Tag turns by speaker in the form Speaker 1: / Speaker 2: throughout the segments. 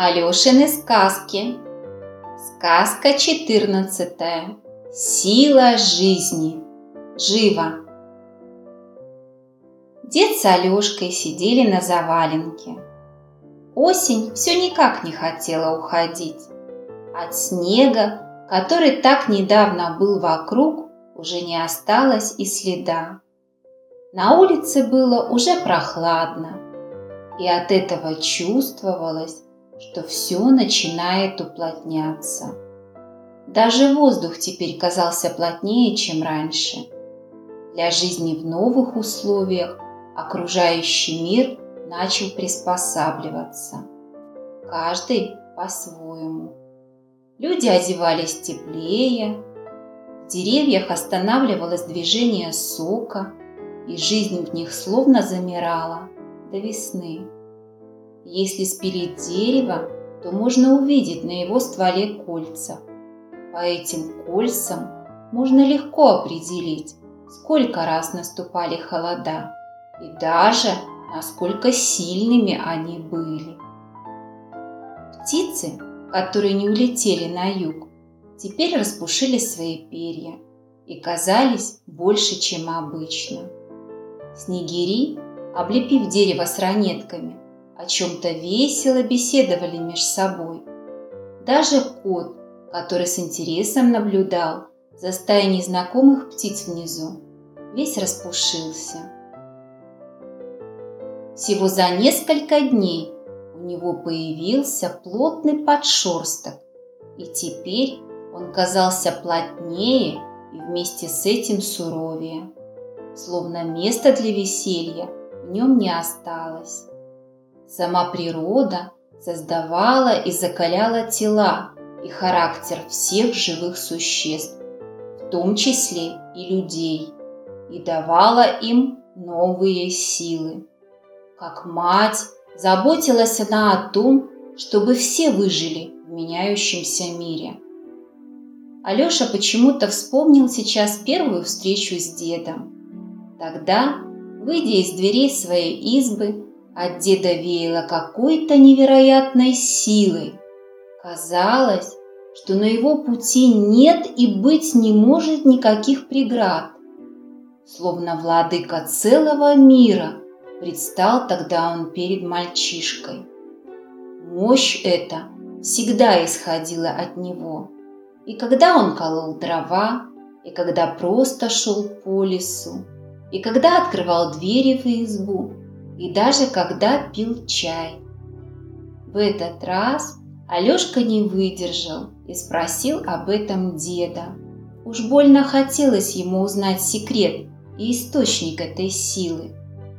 Speaker 1: Алешины сказки. Сказка 14. Сила жизни. Живо. Дед с Алешкой сидели на заваленке. Осень все никак не хотела уходить. От снега, который так недавно был вокруг, уже не осталось и следа. На улице было уже прохладно, и от этого чувствовалось, что все начинает уплотняться. Даже воздух теперь казался плотнее, чем раньше. Для жизни в новых условиях окружающий мир начал приспосабливаться. Каждый по-своему. Люди одевались теплее, в деревьях останавливалось движение сока, и жизнь в них словно замирала до весны. Если спилить дерево, то можно увидеть на его стволе кольца. По этим кольцам можно легко определить, сколько раз наступали холода и даже насколько сильными они были. Птицы, которые не улетели на юг, теперь распушили свои перья и казались больше, чем обычно. Снегири, облепив дерево с ранетками, о чем-то весело беседовали между собой. Даже кот, который с интересом наблюдал за стаей незнакомых птиц внизу, весь распушился. Всего за несколько дней у него появился плотный подшерсток, и теперь он казался плотнее и вместе с этим суровее, словно места для веселья в нем не осталось. Сама природа создавала и закаляла тела и характер всех живых существ, в том числе и людей, и давала им новые силы. Как мать, заботилась она о том, чтобы все выжили в меняющемся мире. Алеша почему-то вспомнил сейчас первую встречу с дедом. Тогда, выйдя из дверей своей избы, от деда веяло какой-то невероятной силой. Казалось, что на его пути нет и быть не может никаких преград. Словно владыка целого мира предстал тогда он перед мальчишкой. Мощь эта всегда исходила от него. И когда он колол дрова, и когда просто шел по лесу, и когда открывал двери в избу, и даже когда пил чай. В этот раз Алешка не выдержал и спросил об этом деда. Уж больно хотелось ему узнать секрет и источник этой силы.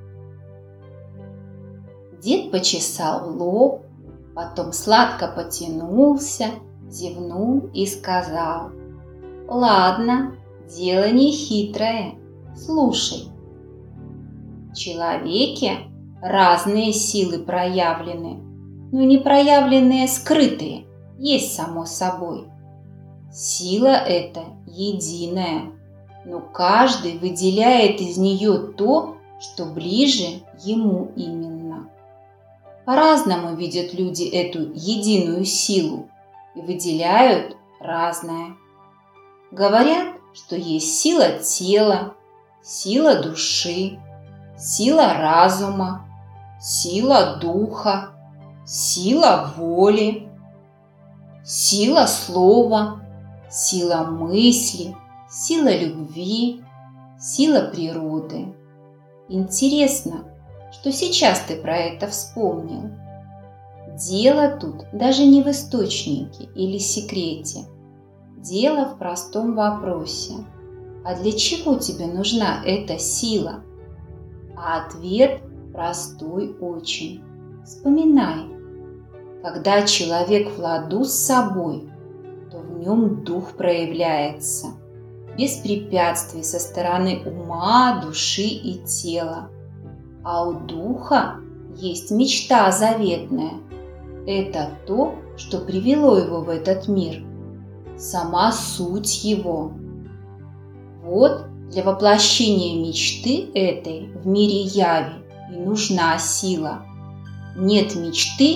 Speaker 1: Дед почесал лоб, потом сладко потянулся, зевнул и сказал: «Ладно, дело не хитрое, слушай. В человеке разные силы проявлены, но не проявленные скрытые есть само собой. Сила эта единая, но каждый выделяет из нее то, что ближе ему именно. По-разному видят люди эту единую силу и выделяют разное. Говорят, что есть сила тела, сила души, сила разума, сила духа, сила воли, сила слова, сила мысли, сила любви, сила природы. Интересно, что сейчас ты про это вспомнил. Дело тут даже не в источнике или секрете. Дело в простом вопросе: а для чего тебе нужна эта сила? А ответ простой очень. Вспоминай. Когда человек в ладу с собой, то в нем дух проявляется, без препятствий со стороны ума, души и тела. А у духа есть мечта заветная. Это то, что привело его в этот мир, сама суть его. Вот для воплощения мечты этой в мире яви и нужна сила. Нет мечты,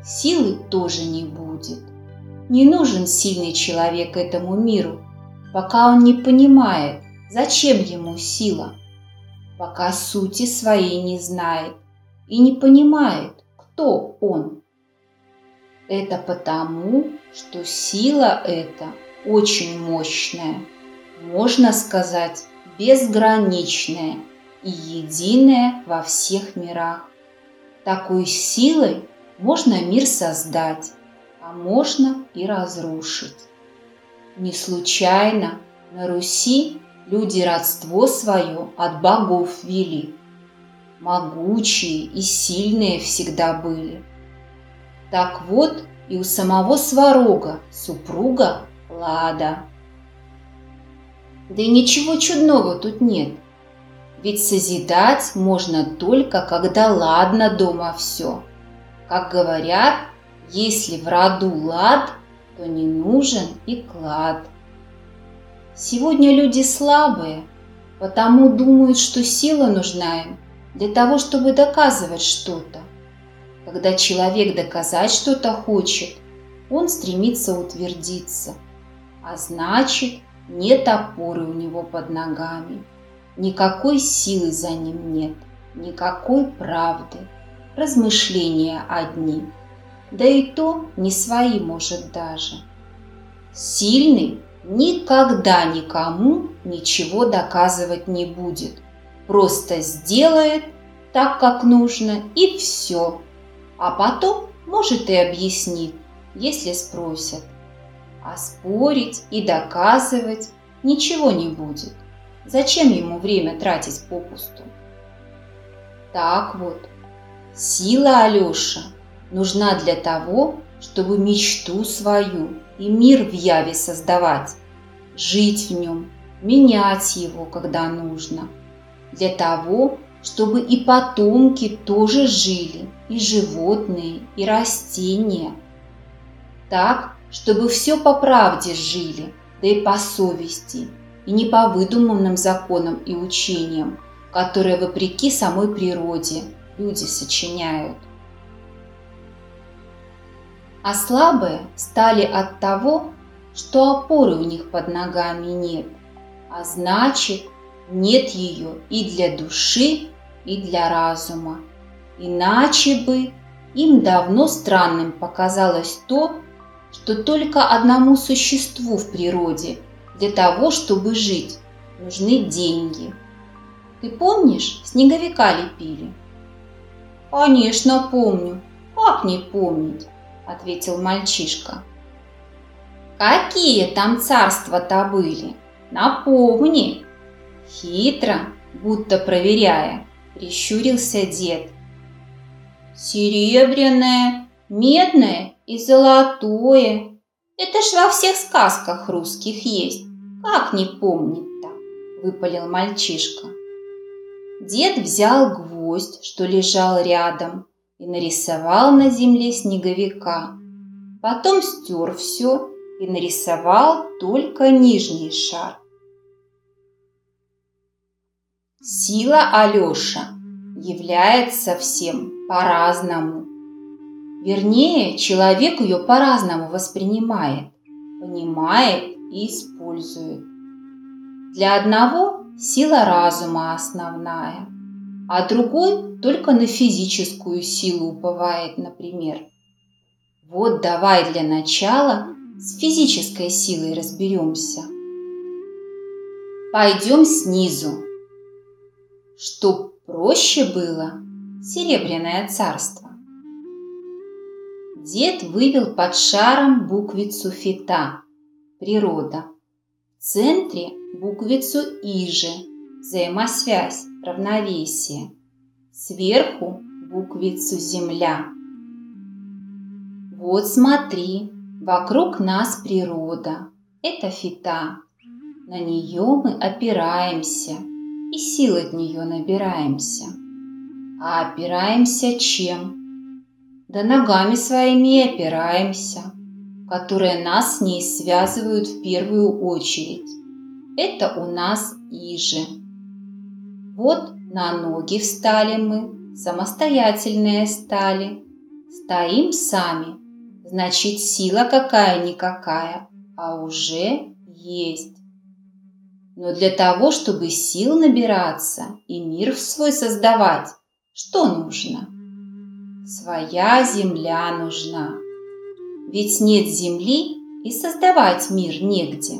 Speaker 1: силы тоже не будет. Не нужен сильный человек этому миру, пока он не понимает, зачем ему сила, пока сути своей не знает и не понимает, кто он. Это потому, что сила эта очень мощная, можно сказать, безграничная и единая во всех мирах. Такой силой можно мир создать, а можно и разрушить. Не случайно на Руси люди родство свое от богов вели. Могучие и сильные всегда были. Так вот и у самого Сварога супруга Лада. Да и ничего чудного тут нет, ведь созидать можно только, когда ладно дома все. Как говорят, если в роду лад, то не нужен и клад. Сегодня люди слабые, потому думают, что сила нужна им для того, чтобы доказывать что-то. Когда человек доказать что-то хочет, он стремится утвердиться, а значит, нет опоры у него под ногами, никакой силы за ним нет, никакой правды, размышления одни, да и то не свои может даже. Сильный никогда никому ничего доказывать не будет, просто сделает так, как нужно, и все. А потом, может, и объяснит, если спросят. А спорить и доказывать ничего не будет. Зачем ему время тратить попусту? Так вот, сила Алёша нужна для того, чтобы мечту свою и мир в яве создавать, жить в нем, менять его, когда нужно. Для того, чтобы и потомки тоже жили, и животные, и растения. Так, чтобы все по правде жили, да и по совести, и не по выдуманным законам и учениям, которые вопреки самой природе люди сочиняют. А слабые стали от того, что опоры у них под ногами нет, а значит, нет ее и для души, и для разума. Иначе бы им давно странным показалось то, что только одному существу в природе для того, чтобы жить, нужны деньги. Ты помнишь, снеговика лепили? Конечно, помню. Как не помнить? Ответил мальчишка. Какие там царства-то были? Напомни. Хитро, будто проверяя, прищурился дед. Серебряное, медное и золотое. Это ж во всех сказках русских есть. Как не помнить-то? Выпалил мальчишка. Дед взял гвоздь, что лежал рядом, и нарисовал на земле снеговика. Потом стер все и нарисовал только нижний шар. Сила Алёша является всем по-разному. Вернее, человек ее по-разному воспринимает, понимает и использует. Для одного сила разума основная, а другой только на физическую силу уповает, например. Вот давай для начала с физической силой разберемся. Пойдем снизу. Чтоб проще было, Серебряное царство. Дед вывел под шаром буквицу Фита, природа. В центре буквицу Иже, взаимосвязь, равновесие. Сверху буквицу Земля. Вот смотри, вокруг нас природа, это Фита. На нее мы опираемся и сил от нее набираемся. А опираемся чем? Да ногами своими и опираемся, которые нас с ней связывают в первую очередь. Это у нас Иже. Вот на ноги встали мы, самостоятельные стали. Стоим сами, значит, сила какая-никакая, а уже есть. Но для того, чтобы сил набираться и мир в свой создавать, что нужно? Своя земля нужна. Ведь нет земли, и создавать мир негде.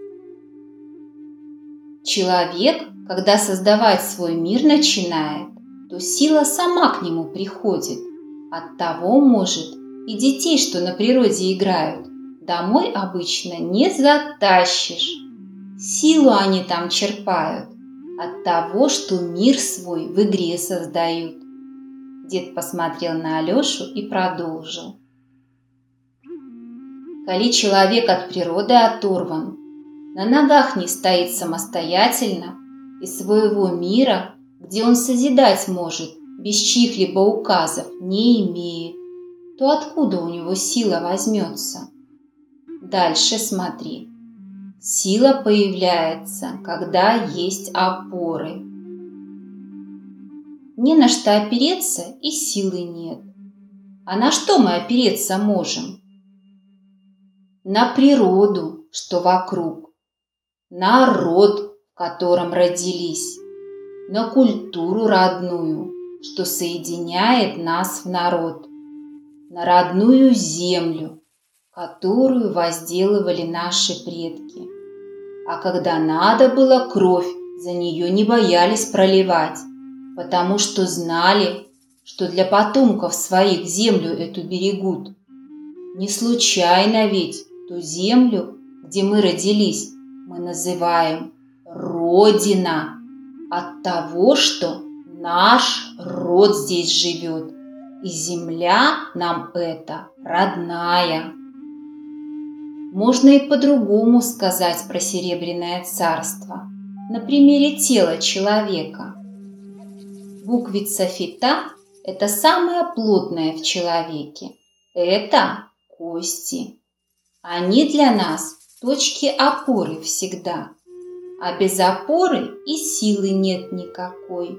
Speaker 1: Человек, когда создавать свой мир начинает, то сила сама к нему приходит. Оттого, может, и детей, что на природе играют, домой обычно не затащишь. Силу они там черпают от того, что мир свой в игре создают. Дед посмотрел на Алешу и продолжил. Коли человек от природы оторван, на ногах не стоит самостоятельно и своего мира, где он созидать может, без чьих-либо указов, не имеет, то откуда у него сила возьмется? Дальше смотри. Сила появляется, когда есть опоры. Не на что опереться и силы нет. А на что мы опереться можем? На природу, что вокруг, на род, в котором родились, на культуру родную, что соединяет нас в народ, на родную землю, которую возделывали наши предки. А когда надо было кровь, за нее не боялись проливать, потому что знали, что для потомков своих землю эту берегут. Не случайно ведь ту землю, где мы родились, мы называем Родина от того, что наш род здесь живет, и земля нам эта родная. Можно и по-другому сказать про Серебряное царство, на примере тела человека. Буквица фита – это самое плотное в человеке. Это кости. Они для нас точки опоры всегда, а без опоры и силы нет никакой.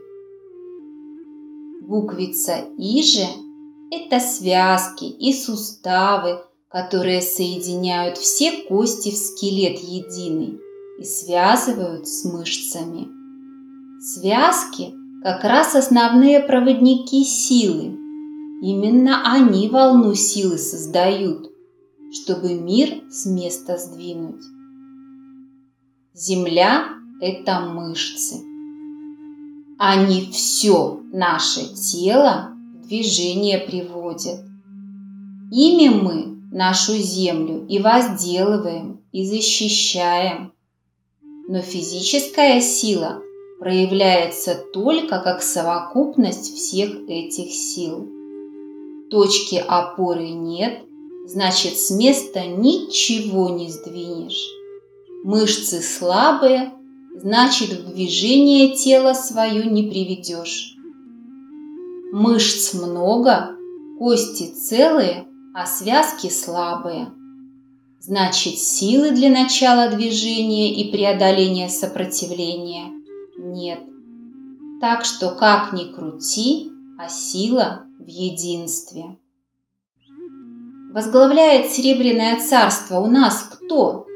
Speaker 1: Буквица И же – это связки и суставы, которые соединяют все кости в скелет единый и связывают с мышцами. Связки – как раз основные проводники силы. Именно они волну силы создают, чтобы мир с места сдвинуть. Земля – это мышцы. Они все наше тело в движение приводят. Ими мы нашу землю и возделываем, и защищаем. Но физическая сила проявляется только как совокупность всех этих сил. Точки опоры нет, значит, с места ничего не сдвинешь. Мышцы слабые, значит, в движение тело свое не приведешь. Мышц много, кости целые, а связки слабые. Значит, силы для начала движения и преодоления сопротивления нет. Так что как ни крути, а сила в единстве. Возглавляет Серебряное царство у нас кто?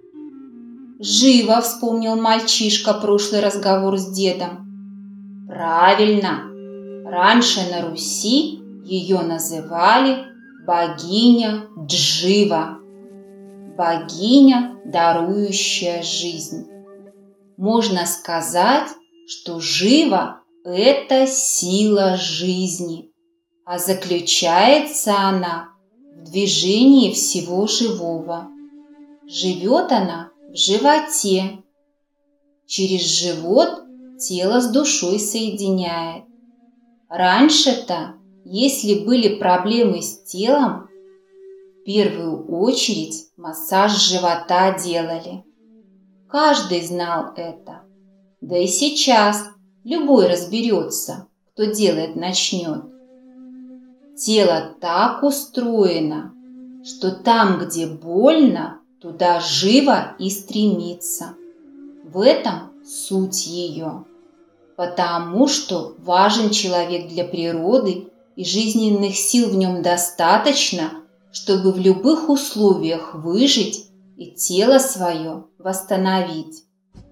Speaker 1: Живо вспомнил мальчишка прошлый разговор с дедом. Правильно, раньше на Руси ее называли богиня Джива. Богиня, дарующая жизнь. Можно сказать, что Жива – это сила жизни, а заключается она в движении всего живого. Живет она в животе. Через живот тело с душой соединяет. Раньше-то, если были проблемы с телом, в первую очередь массаж живота делали. Каждый знал это. Да и сейчас любой разберется, кто делать начнет. Тело так устроено, что там, где больно, туда живо и стремится. В этом суть ее. Потому что важен человек для природы и жизненных сил в нем достаточно, чтобы в любых условиях выжить и тело свое восстановить.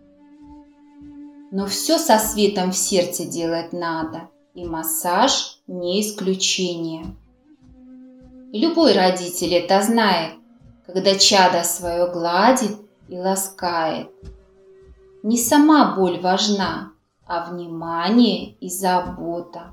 Speaker 1: Но все со светом в сердце делать надо, и массаж не исключение. И любой родитель это знает, когда чадо свое гладит и ласкает. Не сама боль важна, а внимание и забота.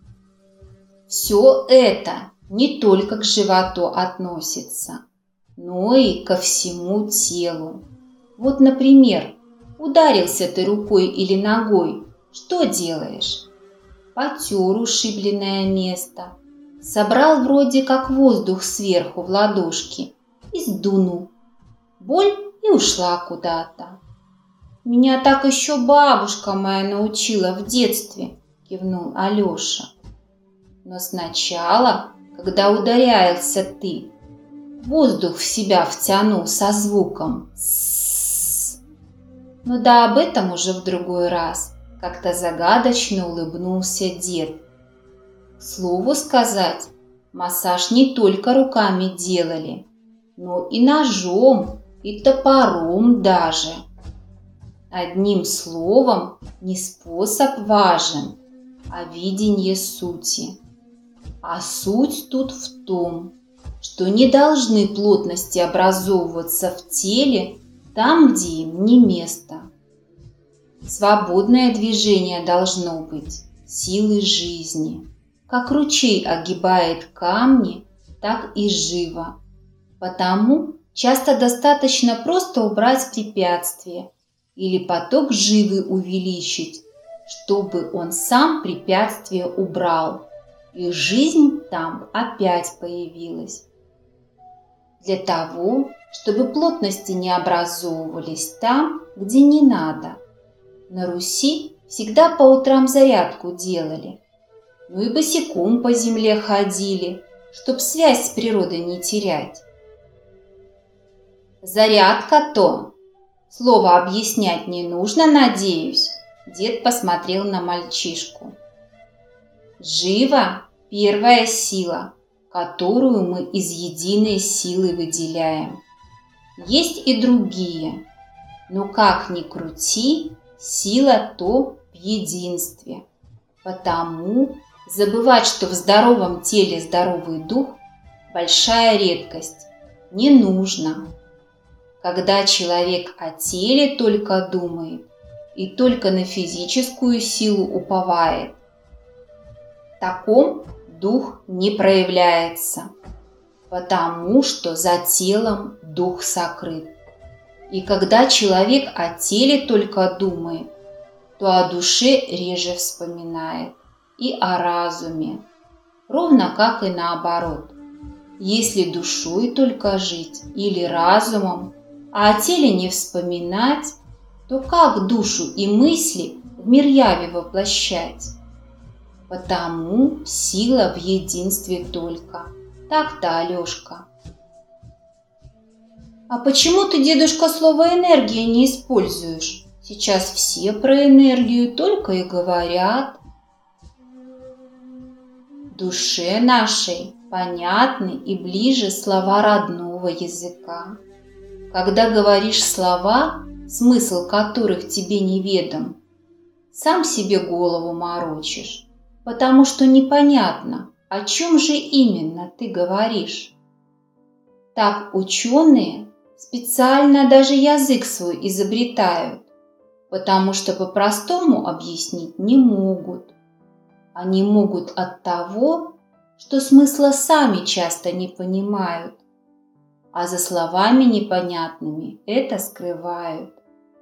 Speaker 1: Все это не только к животу относится, но и ко всему телу. Вот, например, ударился ты рукой или ногой, что делаешь? Потер ушибленное место, собрал вроде как воздух сверху в ладошки и сдунул. Боль и ушла куда-то. «Меня так еще бабушка моя научила в детстве», – кивнул Алеша. «Но сначала, когда ударялся ты, воздух в себя втянул со звуком «с». Ну да об этом уже в другой раз», – как-то загадочно улыбнулся дед. К слову сказать, массаж не только руками делали, но и ножом, и топором даже. Одним словом, не способ важен, а видение сути. А суть тут в том, что не должны плотности образовываться в теле там, где им не место. Свободное движение должно быть силой жизни. Как ручей огибает камни, так и живо. Потому часто достаточно просто убрать препятствие или поток живы увеличить, чтобы он сам препятствие убрал, и жизнь там опять появилась. Для того, чтобы плотности не образовывались там, где не надо. На Руси всегда по утрам зарядку делали, ну и босиком по земле ходили, чтоб связь с природой не терять. Зарядка-то. Слово объяснять не нужно, надеюсь. Дед посмотрел на мальчишку. Жива – первая сила, которую мы из единой силы выделяем. Есть и другие, но как ни крути, сила то в единстве. Потому забывать, что в здоровом теле здоровый дух – большая редкость, не нужно. Когда человек о теле только думает и только на физическую силу уповает, в таком дух не проявляется, потому что за телом дух сокрыт. И когда человек о теле только думает, то о душе реже вспоминает и о разуме, ровно как и наоборот. Если душой только жить или разумом, а о теле не вспоминать, то как душу и мысли в мир яви воплощать? Потому сила в единстве только. Так-то, Алешка. А почему ты, дедушка, слово «энергия» не используешь? Сейчас все про энергию только и говорят. Душе нашей понятны и ближе слова родного языка. Когда говоришь слова, смысл которых тебе неведом, сам себе голову морочишь, потому что непонятно, о чем же именно ты говоришь. Так ученые специально даже язык свой изобретают, потому что по-простому объяснить не могут. Они могут от того, что смысла сами часто не понимают, а за словами непонятными это скрывают.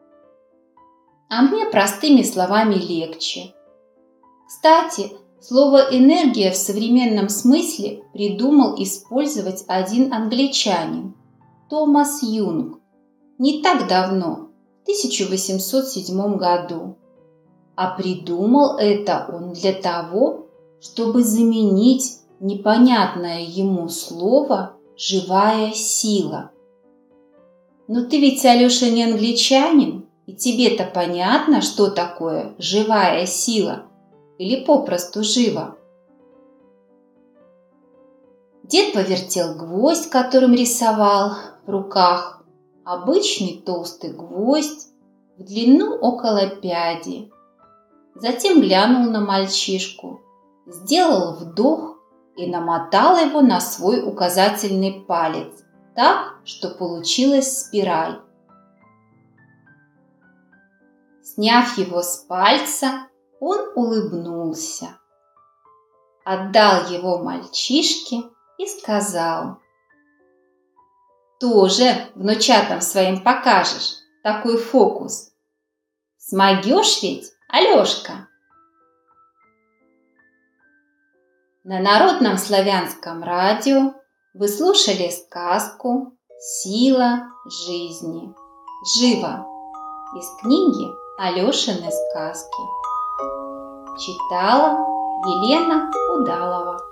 Speaker 1: А мне простыми словами легче. Кстати, слово «энергия» в современном смысле придумал использовать один англичанин, Томас Юнг, не так давно, в 1807 году. А придумал это он для того, чтобы заменить непонятное ему слово «живая сила». Но ты ведь, Алеша, не англичанин, и тебе-то понятно, что такое живая сила или попросту жива? Дед повертел гвоздь, которым рисовал в руках. Обычный толстый гвоздь, в длину около пяди. Затем глянул на мальчишку, сделал вдох и намотал его на свой указательный палец, так, что получилась спираль. Сняв его с пальца, он улыбнулся, отдал его мальчишке и сказал: «Тоже внучатам своим покажешь такой фокус. Смогешь ведь, Алешка?» На Народном славянском радио вы слушали сказку «Сила жизни». Живо! Из книги Алешины сказки. Читала Елена Удалова.